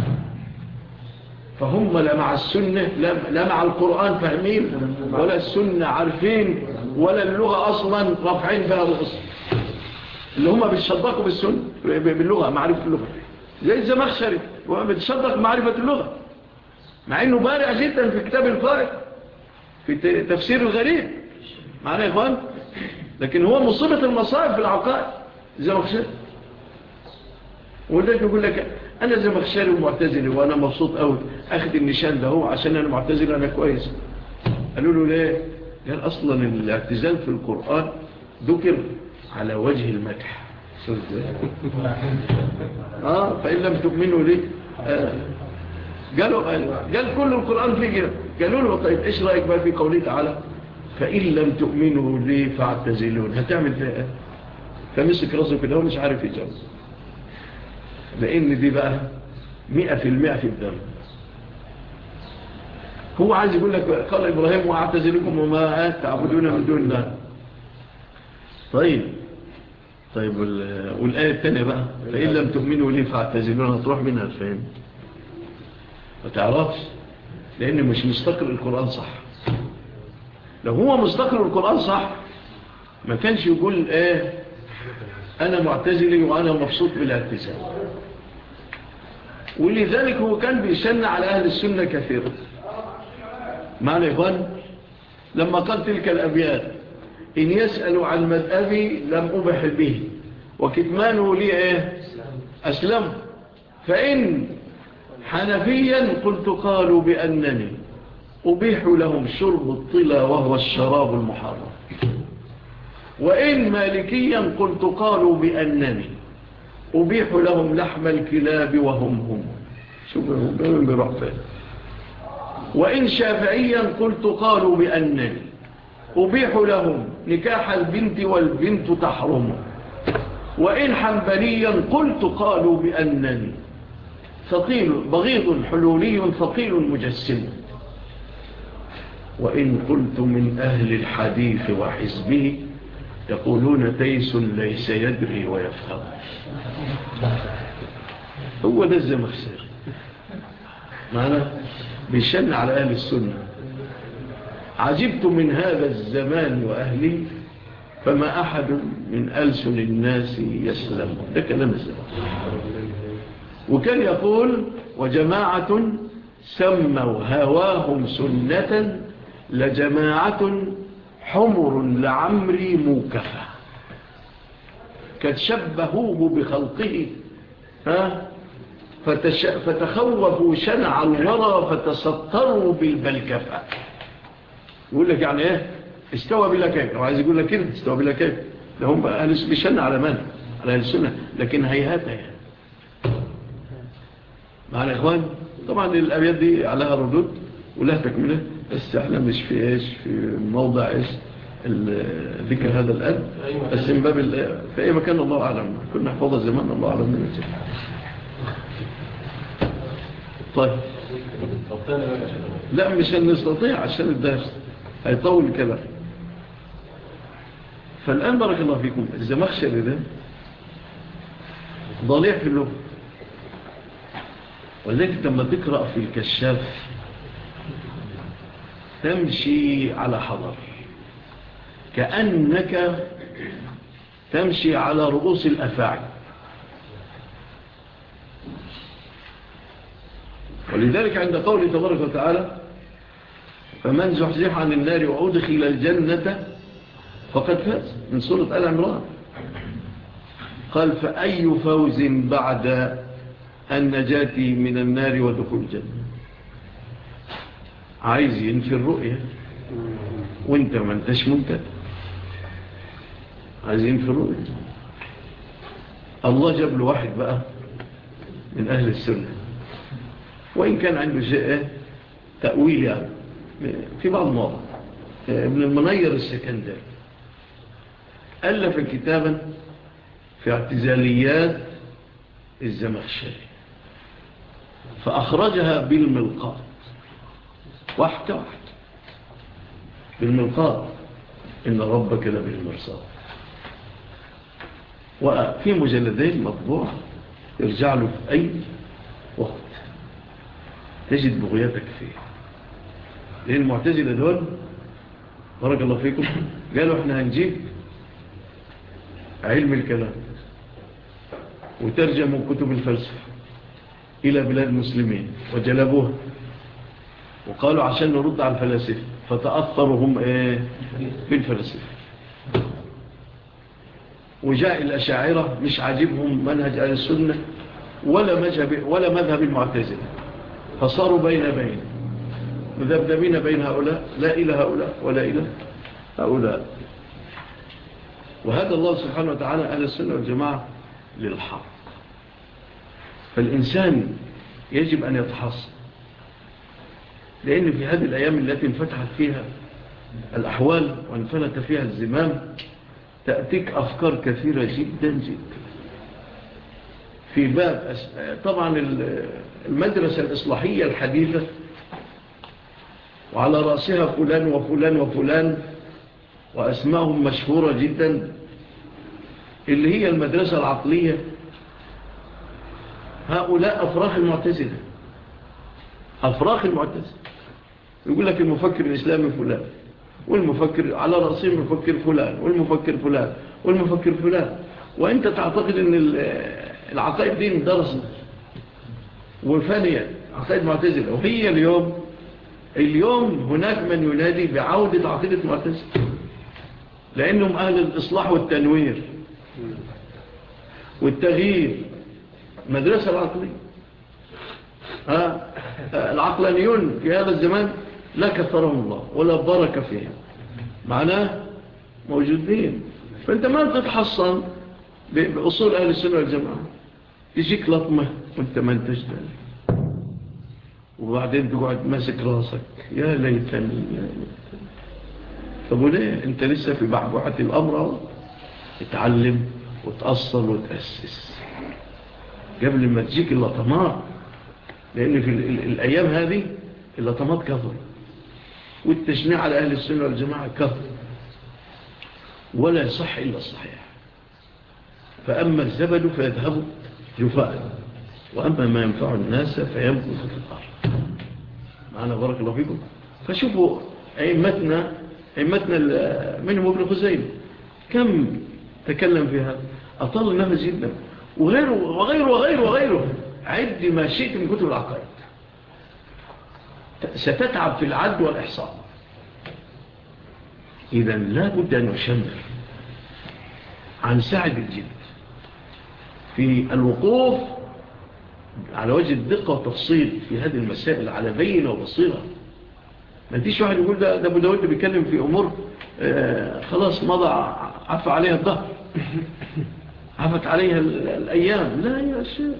فهم لا مع السنة لا مع القرآن فاهمين ولا السنة عارفين ولا اللغة أصلا رافعين بها الأصل، اللي هم بيتصدقوا بالسنة باللغة معرفة اللغة زي الزمخشري وبيتصدق معرفة اللغة مع أنه بارع جدا في كتاب الفائق في تفسير الغريب معنا يا إخوان، لكن هو مصيبة المصائب في العقائد الزمخشري. وذلك يقول لك أنا زمخشري ومعتزلي وأنا مبسوط أوي أخذ النشان ده هو عشان أنا معتزل أنا كويس. قالوا له ليه؟ قال أصلا الاعتزال في القرآن ذكر على وجه المدح. آه فإن لم تؤمنوا لي آه قالوا قال, قال كل القرآن فيه كده. قالوا له طيب إيش رأيك بقى في قوله تعالى فإن لم تؤمنوا لي فاعتزلون، هتعمل فيها ايه؟ فمسك راسه كده ومش عارف يجاوب، لأن دي بقى مئة في المئة في الدم. هو عايز يقول لك قال إبراهيم واعتزلكم وما تعبدون من دون الله. طيب طيب والآية الثانية بقى فإن لم تؤمنوا لي فاعتزلون، هتروح منها الفهم ما تعرفش، لأنه مش مستقر القرآن صح. لو هو مستقر القرآن صح ما كانش يقول ايه أنا معتزلي وأنا مبسوط بالاعتزال. ولذلك هو كان بيشن على أهل السنة كثيرا. معنى إخوان لما قال تلك الأبيات إن يسألوا عن مذهبي لم أبح به وكتمانه لي إيه أسلم، فإن حنفيا قلت قالوا بأنني أبيح لهم شرب الطلا وهو الشراب المحرم، وإن مالكيا قلت قالوا بأنني أبيح لهم لحم الكلاب وهم هم. شوفوا هم بيروح فين. وإن شافعيا قلت قالوا بأنني أبيح لهم نكاح البنت والبنت تحرم، وإن حنبليا قلت قالوا بأنني ثقيل بغيض حلولي ثقيل مجسم، وإن قلت من أهل الحديث وحزبه يقولون تيس ليس يدري ويفهم. هو ده الزمخشري معنا بيشن على أهل السنة. عجبت من هذا الزمان وأهله فما أحد من ألسن الناس يسلم. ده كلام الزمان. وكان يقول وجماعة سموا هواهم سنة لجماعة حمر لعمري موكفة، كتشبهوه بخلقه ها فتش... فتخوفوا شنع الورى فتسطروا بالبلكفة. يقول لك يعني ايه استوى بلا كيف، وعايز يقول لك كده استوى بلا كيف. لهم أهل بيشن على من؟ على أهل السنة، لكن هيهات هيهات معنا إخوان. طبعا الأبيات دي عليها ردود ولها تكملة، بس احنا مش في ايش في موضع ايش ذكر هذا الأب، بس من باب في أي مكان الله أعلم، كنا نحفظها زمان الله أعلم من الجهة. طيب لا مش هنستطيع عشان الدرس هيطول الكلام. فالآن بارك الله فيكم الزمخشري ده ضليع في اللغة، ولذلك لما تقرأ في الكشاف تمشي على حضر كأنك تمشي على رؤوس الأفاعي. ولذلك عند قوله تبارك وتعالى فمن زحزح عن النار وأدخل الجنة فقد فاز من سورة آل عمران، قال فأي فوز بعد النجاة من النار ودخول الجنة. عايز ينفي الرؤية وانت ما انتش ممتد، عايز ينفي الرؤية. الله جاب له واحد بقى من أهل السنة، وإن كان عنده شيء تأويل يعني في بعض المواضع، ابن المنير السكندري ألف كتابا في اعتزاليات الزمخشري فأخرجها بالملقاط واحدة واحدة بالملقاط إن ربك لبالمرصاد، وفي مجلدين مطبوع يرجع له في أي وقت تجد بغيتك فيه. لأن المعتزلة دول بارك الله فيكم قالوا احنا هنجيب علم الكلام وترجموا كتب الفلسفة إلى بلاد المسلمين وجلبوها، وقالوا عشان نرد على الفلاسفة فتأثروا هم ايه بالفلاسفة. وجاء الأشاعرة مش عاجبهم منهج أهل السنة ولا مذهب ولا مذهب المعتزلة، فصاروا بين بين مذبذبين بين هؤلاء، لا إلى هؤلاء ولا إلى هؤلاء. وهذا الله سبحانه وتعالى أهل السنة والجماعة للحق. فالإنسان يجب أن يتحصن، لأن في هذه الأيام التي انفتحت فيها الأحوال وانفلت فيها الزمام تأتيك أفكار كثيرة جدا جدا في باب طبعا المدرسة الإصلاحية الحديثة، وعلى رأسها فلان وفلان وفلان وأسمائهم مشهورة جدا، اللي هي المدرسة العقلية. هؤلاء أفراخ المعتزلة، أفراخ المعتزلة. يقول لك المفكر الإسلامي فلان، والمفكر على رأسه المفكر فلان، والمفكر فلان، والمفكر فلان. وانت تعتقد ان العقائد دي درست وفانية عقائد معتزلة. وهي اليوم اليوم هناك من ينادي بعودة عقيدة معتزلة، لأنهم أهل الإصلاح والتنوير والتغيير. مدرسة العقلية، ها العقلانيون في هذا الزمان لا كثرهم الله ولا بركة فيهم، معناه موجودين. فأنت ما تتحصن بأصول أهل السنة والجماعة، تجيك لطمة وانت ما انتش ذلك، وبعدين تقعد ماسك راسك يا ليتني يا ليتني. طب وليه انت لسه في بعبعة الأمر؟ اتعلم وتأصل وتأسس قبل ما تجيك اللطمات، لأن في الأيام هذه اللطمات كثر، والتشنيع على أهل السنة والجماعة كثر، ولا يصح إلا الصحيح. فأما الزبد فيذهب جفاء، وأما ما ينفع الناس فيمكث في الأرض. معنا بارك الله فيكم. فشوفوا أئمتنا أئمتنا منهم ابن خزيمة كم تكلم في هذا، أطال النفس جدا، وغيره وغيره وغيره وغيره. عد ما شئت من كتب العقائد، ستتعب في العد والإحصاء. إذن لا بد أن نشمر عن سعد الجد في الوقوف على وجه الدقة والتفصيل في هذه المسائل على بينة وبصيرة. ما انتيش واحد يقول ده, ده أبو داود بيتكلم في أمور آه خلاص مضى عفى عليها الظهر عفت عليها الأيام. لا يا شيخ،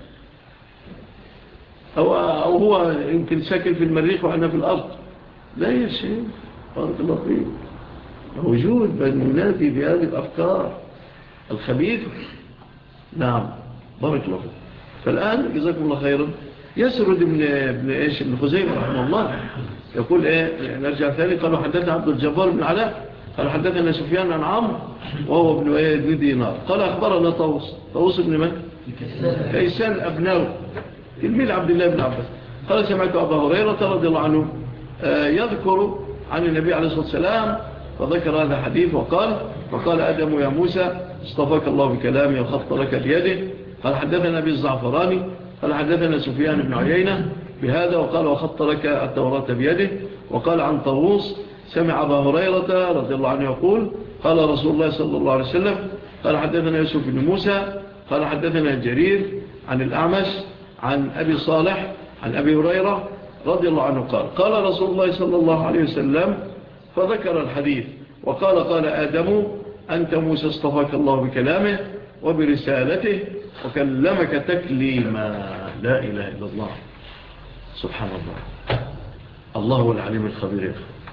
أو, أو هو يمكن ساكن في المريخ وأنا في الأرض. لا يا شيخ، بارك الله فيك، موجود بل ينادي بهذه الأفكار الخبيثة. نعم بارك الله فيك. فالآن جزاكم الله خيرا يسرد ابن, ابن, إيش ابن خزيمة رحمه الله يقول إيه، نرجع ثاني. قالوا حدثنا عبد الجبار بن علاء قال حدثنا سفيان عن عمرو وهو ابن إيه ابن دينار قال أخبرنا طوس طوس ابن من؟ كيسان أبناوي تلميذ عبد الله بن عباس قال سمعت أبا هريرة رضي الله عنه يذكر عن النبي عليه الصلاة والسلام فذكر هذا الحديث وقال وقال آدم يا موسى اصطفاك الله بكلامه وخط لك بيده. قال حدثنا أبي الزعفراني قال حدثنا سفيان بن عيينة بهذا وقال وخط لك التوراة بيده. وقال عن طاووس سمع أبا هريرة رضي الله عنه يقول قال رسول الله صلى الله عليه وسلم قال حدثنا يوسف بن موسى قال حدثنا جرير عن الأعمش عن أبي صالح عن أبي هريرة رضي الله عنه قال قال رسول الله صلى الله عليه وسلم فذكر الحديث وقال قال آدم أنت موسى اصطفاك الله بكلامه وبرسالته وكلمك تكليما. لا إله إلا الله. سبحان الله. الله هو العليم الخبير.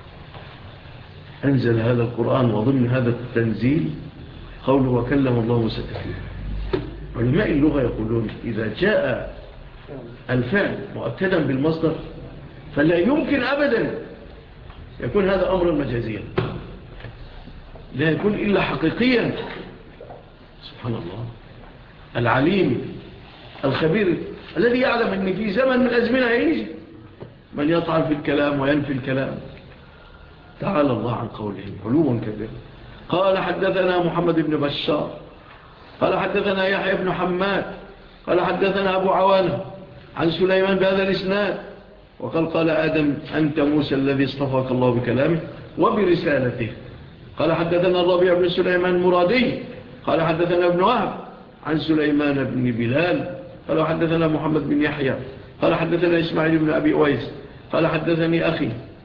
أنزل هذا القرآن وضمن هذا التنزيل قوله وكلم الله موسى تكليما. علماء اللغة يقولون إذا جاء الفعل مؤكدا بالمصدر فلا يمكن أبدا يكون هذا أمرا مجازيا، لا يكون إلا حقيقيا. سبحان الله. العليم الخبير الذي يعلم أن في زمن من الأزمنة يجي من يطعن في الكلام وينفي الكلام. تعالى الله عن قولهم علوا كبير. قال حدثنا محمد بن بشار قال حدثنا يحيى بن حماد قال حدثنا أبو عوانة عن سليمان بهذا الإسناد وقال قال آدم أنت موسى الذي اصطفاك الله بكلامه وبرسالته. قال حدثنا الربيع بن سليمان مرادي قال حدثنا ابن وهب عن سليمان بن بلال قال حدثنا محمد بن يحيى قال حدثنا إسماعيل بن أبي أويس قال حدثني أخي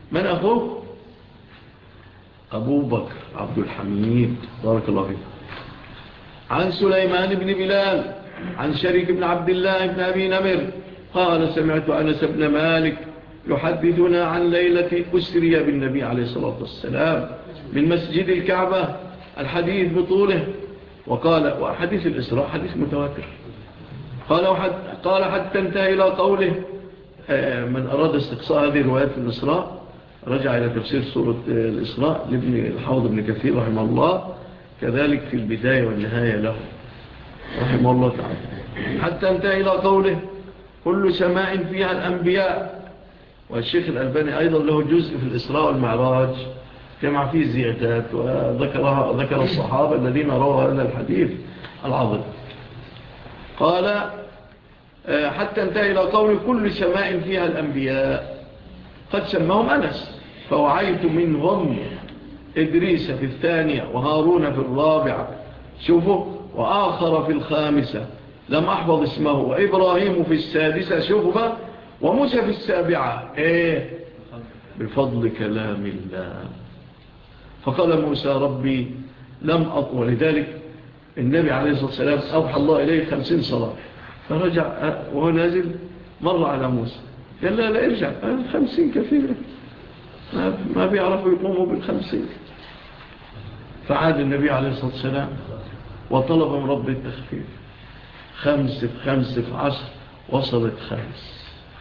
من أخوه؟ أبو بكر عبد الحميد بارك الله فيه. عن سليمان بن بلال عن شريك بن عبد الله بن أبي نمر قال سمعت أنس بن مالك يحدثنا عن ليلة أسري بالنبي عليه الصلاة والسلام من مسجد الكعبة الحديث بطوله. وقال وحديث الإسراء حديث متواتر. قال, وحد قال حتى انتهى إلى قوله من أراد استقصاء هذه الروايات في الإسراء رجع إلى تفسير سورة الإسراء لابن الحافظ ابن كثير رحمه الله، كذلك في البداية والنهاية له رحمه الله تعالى. حتى انتهى إلى قوله كل سماء فيها الأنبياء. والشيخ الألباني أيضا له جزء في الإسراء والمعراج جمع فيه زيادات وذكر ذكر الصحابة الذين رووا هذا الحديث العظيم. قال حتى انتهى إلى قول كل سماء فيها الأنبياء قد سمهم أنس فوعيت منهم إدريس في الثانية وهارون في الرابعة شوفوا وآخر في الخامسة لم أحفظ اسمه وإبراهيم في السادسة شوفوا وموسى في السابعة إيه بفضل كلام الله. فقال موسى ربي لم أطول. لذلك النبي عليه الصلاة والسلام أوحى الله إليه خمسين صلاة فرجع وهو نازل مر على موسى قال لا لا ارجع خمسين كثيرة ما بيعرفوا يقوموا بالخمسين. فعاد النبي عليه الصلاة والسلام وطلب من رب التخفيف خمس في خمس في عشر وصلت خمس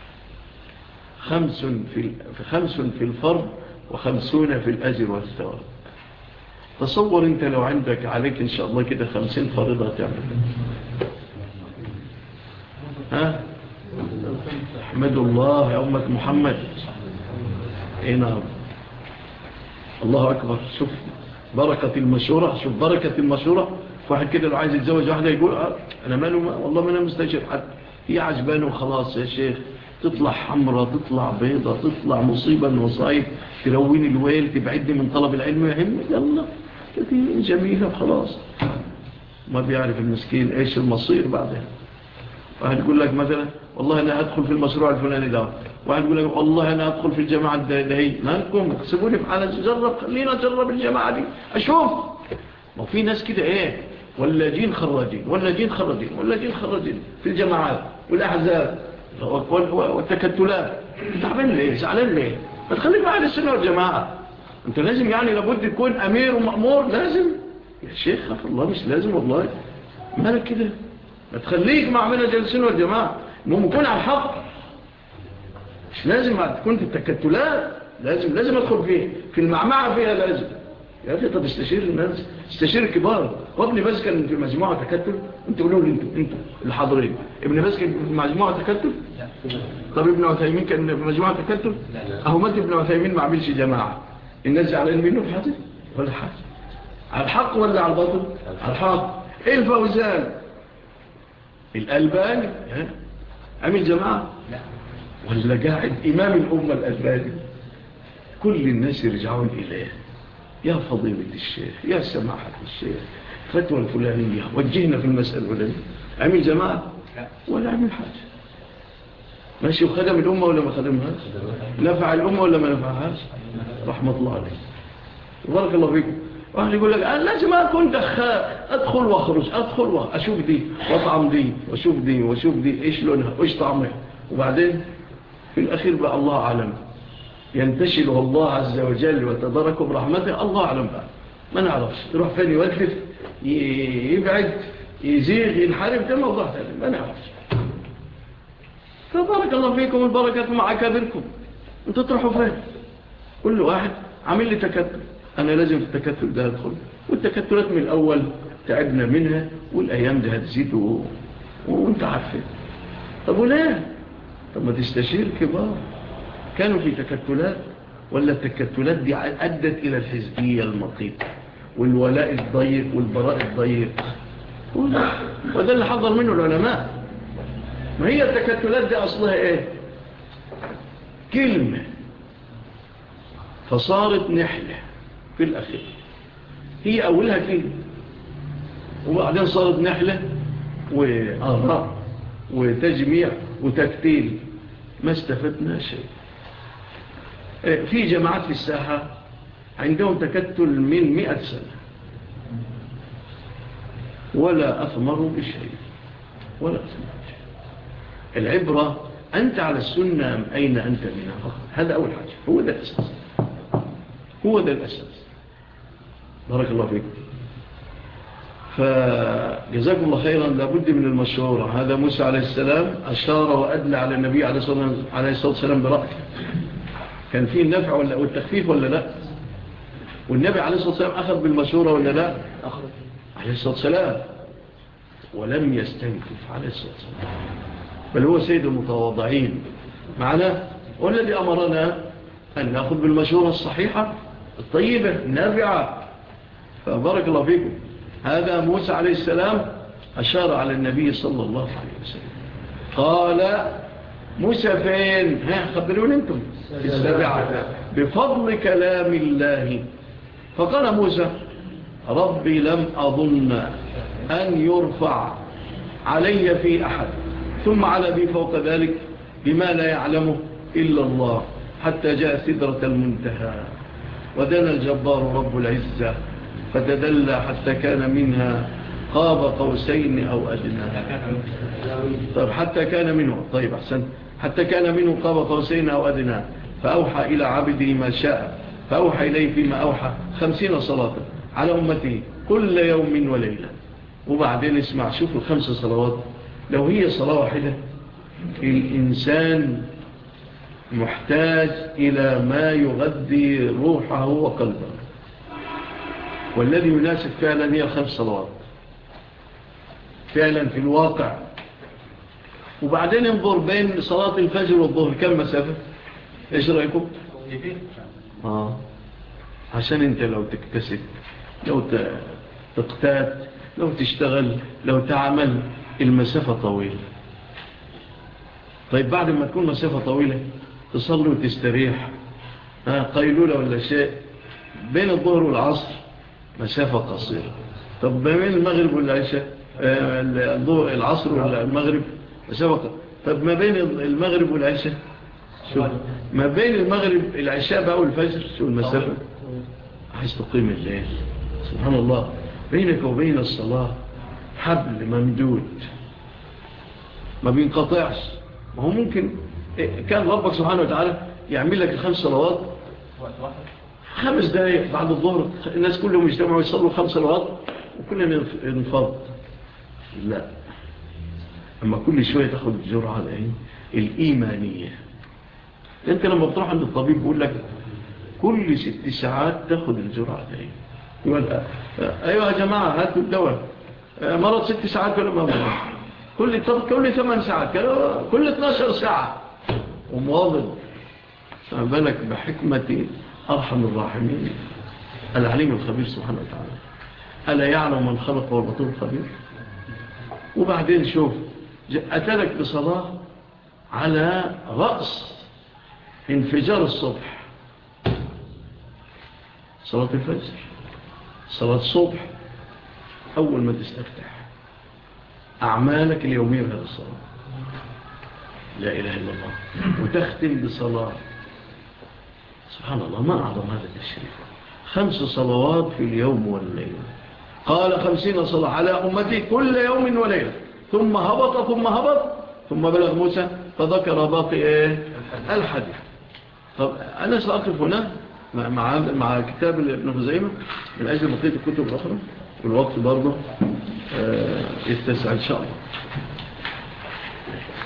خمس في, خمس في الفرض وخمسون في الأجر والثواب. تصور انت لو عندك عليك ان شاء الله كده خمسين فريضة تعمل ها احمد الله يا أمة محمد. ايه نعم الله أكبر. شوف بركة المشورة شوف بركة المشورة. واحد كده لو عايز يتزوج واحدة يقول أه أنا ماله ما والله ما أنا مستشير حد هي عجبانه وخلاص يا شيخ تطلع حمرة تطلع بيضة تطلع مصيبة المصايب تروين الويل تبعدني من طلب العلم يهم يلا كثير جميلة وخلاص. ما بيعرف المسكين ايش المصير بعدها. واحد يقول لك مثلا والله أنا أدخل في المشروع الفلاني ده واحد يقول لك والله أنا أدخل في الجماعة الدهي مالكم اكسبوني في حالة جرب خلينا أجرب الجماعة دي أشوف. ما في ناس كده ايه ولا جين خراجين ولا جين خراجين ولا جين خراجين في الجماعات والأحزاب والتكتلات. تعبان ليه زعلان ليه؟ ما تخليك مع السنة والجماعة. انت لازم يعني لابد تكون أمير ومأمور لازم يا شيخ خف الله مش لازم والله مالك كده. ما تخليك مع من السنة والجماعة انهم يكون على الحق مش لازم تكون في التكتلات. لازم لازم ادخل فيه في المعمعة فيها لازم يا أخي. طب استشير الناس استشير الكبار. وابن باز كان في مجموعة تكتل انتوا قولوا لي انتوا انتوا الحاضرين ابن باز كان في مجموعة تكتل. طب ابن عثيمين كان في مجموعة تكتل. اهو مات ابن عثيمين ما عملش جماعة الناس زعلان منه في حاجة ولا حاجة على الحق ولا على الباطل على الحق. ايه الفوزان الألباني عمل جماعة ولا قاعد إمام الأمة الألباني كل الناس يرجعون إليه يا فضيلة الشيخ يا سماحة الشيخ فتوى الفلانية وجهنا في المسألة الفلانية. عمل جماعة ولا عمل حاجة ماشي وخدم الأمة ولا ما خدمهاش نفع الأمة ولا ما نفعهاش رحمة الله عليه وبارك الله فيكم. واحد يقول لك أنا لازم أكون دخال أدخل وأخرج أدخل وأشوف دي وأطعم دي وأشوف دي وأشوف دي إيش لونها وإيش طعمها وبعدين في الأخير بقى الله أعلم ينتشله الله عز وجل وتباركه برحمته الله أعلم بقى ما نعرفش يروح فين يوقف يبعد يزيغ ينحرف ده موضوع ثاني ما نعرفش. فبارك الله فيكم البركات مع كبيركم انتوا تروحوا فين كل واحد عامل لي تكتل أنا لازم في التكتل ده أدخل والتكتلات من الأول تعبنا منها والأيام ده هتزيد و... وانت عارفين. طب وليه طب ما تستشير كبار كانوا في تكتلات ولا التكتلات دي أدت إلى الحزبية المطيطة والولاء الضيق والبراء الضيق وده اللي حضر منه العلماء. ما هي التكتلات دي أصلها إيه كلمة فصارت نحلة في الأخير هي أولها كلمة وبعدين صارت نحلة وآراء وتجميع وتكتيل ما استفدنا شيء. في جماعات في الساحة عندهم تكتل من مئة سنة ولا أثمروا بشيء ولا أثمروا بشيء. العبرة أنت على السنة أم أين أنت منها فقط. هذا أول حاجة، هو ده الأساس، هو ده الأساس. بارك الله فيكم. فجزاكم الله خيرا. لابد من المشورة. هذا موسى عليه السلام أشار وأدلى على النبي عليه الصلاة والسلام برأيه. كان فيه النفع والتخفيف ولا لا؟ والنبي عليه الصلاة والسلام أخذ بالمشورة ولا لا؟ أخذ عليه الصلاة والسلام، ولم يستنكف عليه الصلاة والسلام، بل هو سيد المتواضعين معنا. والذي أمرنا أن نأخذ بالمشورة الصحيحة الطيبة النافعة. فبارك الله فيكم. هذا موسى عليه السلام أشار على النبي صلى الله عليه وسلم، قال موسى فين؟ ها خبرون انتم في السابعة بفضل كلام الله. فقال موسى ربي لم أظن أن يرفع علي في أحد، ثم على بي فوق ذلك بما لا يعلمه إلا الله، حتى جاء سدرة المنتهى ودنا الجبار رب العزة فتدلى حتى كان منها قاب قوسين أو أدنى. طيب حتى كان منه، طيب أحسن، حتى كان منه قاب قوسين أو أدنى فأوحى إلى عبده ما شاء فأوحى إليه فيما أوحى خمسين صلاة على أمته كل يوم وليلة. وبعدين اسمع، شوفوا الخمس صلوات، لو هي صلاة واحدة الإنسان محتاج إلى ما يغذي روحه وقلبه، والذي يناسب فعلا هي خمس صلوات فعلا في الواقع. وبعدين انظر بين صلاة الفجر والظهر كم مسافة؟ ايش رأيكم؟ آه. عشان انت لو تكتسب، لو تقتات، لو تشتغل، لو تعمل، المسافة طويلة. طيب بعد ما تكون مسافة طويلة تصلي وتستريح، آه قيلولة ولا شيء. بين الظهر والعصر مسافة قصيرة. طب بين المغرب والعشاء، آه العصر والمغرب مسافة قصيرة. طب ما بين المغرب والعشاء، شوف ما بين المغرب العشاء بقى والفجر، شو المسافة؟ عايز تقيم الليل. سبحان الله، بينك وبين الصلاة حبل ممدود ما بينقطعش. ما هو ممكن كان ربك سبحانه وتعالى يعمل لك الخمس صلوات خمس دقائق بعد الظهر، الناس كلهم يجتمعوا يصلوا خمس صلوات وكلنا ننفض. لا، أما كل شوية تاخد الجرعة الإيمانية. أنت لما بتروح عند الطبيب بيقول لك كل ست ساعات تاخد الجرعة دي. يقول أيوة يا جماعة هاتوا الدواء، مرض ست ساعات ولا ما مرض، كل كل ثمان ساعات، كل اثناشر ساعة، ومواظب. بالك بحكمة أرحم الراحمين العليم الخبير سبحانه وتعالى. ألا يعلم من خلق والبطول الخبير. وبعدين شوف أتلك بصلاة على رأس انفجار الصبح، صلاة الفجر، صلاة الصبح أول ما تستفتح أعمالك اليومية بهذا الصلاة، لا إله إلا الله، وتختم بصلاة. سبحان الله، ما أعظم هذا التشريف. خمس صلوات في اليوم والليلة. قال خمسين صلاة على أمتي كل يوم وليلة، ثم هبط ثم هبط ثم بلغ موسى فذكر باقي إيه؟ الحديث. طب أنا سأقف هنا مع مع كتاب ابن خزيمة من أجل بقية الكتب الأخرى، والوقت برضه يتسع إن شاء الله.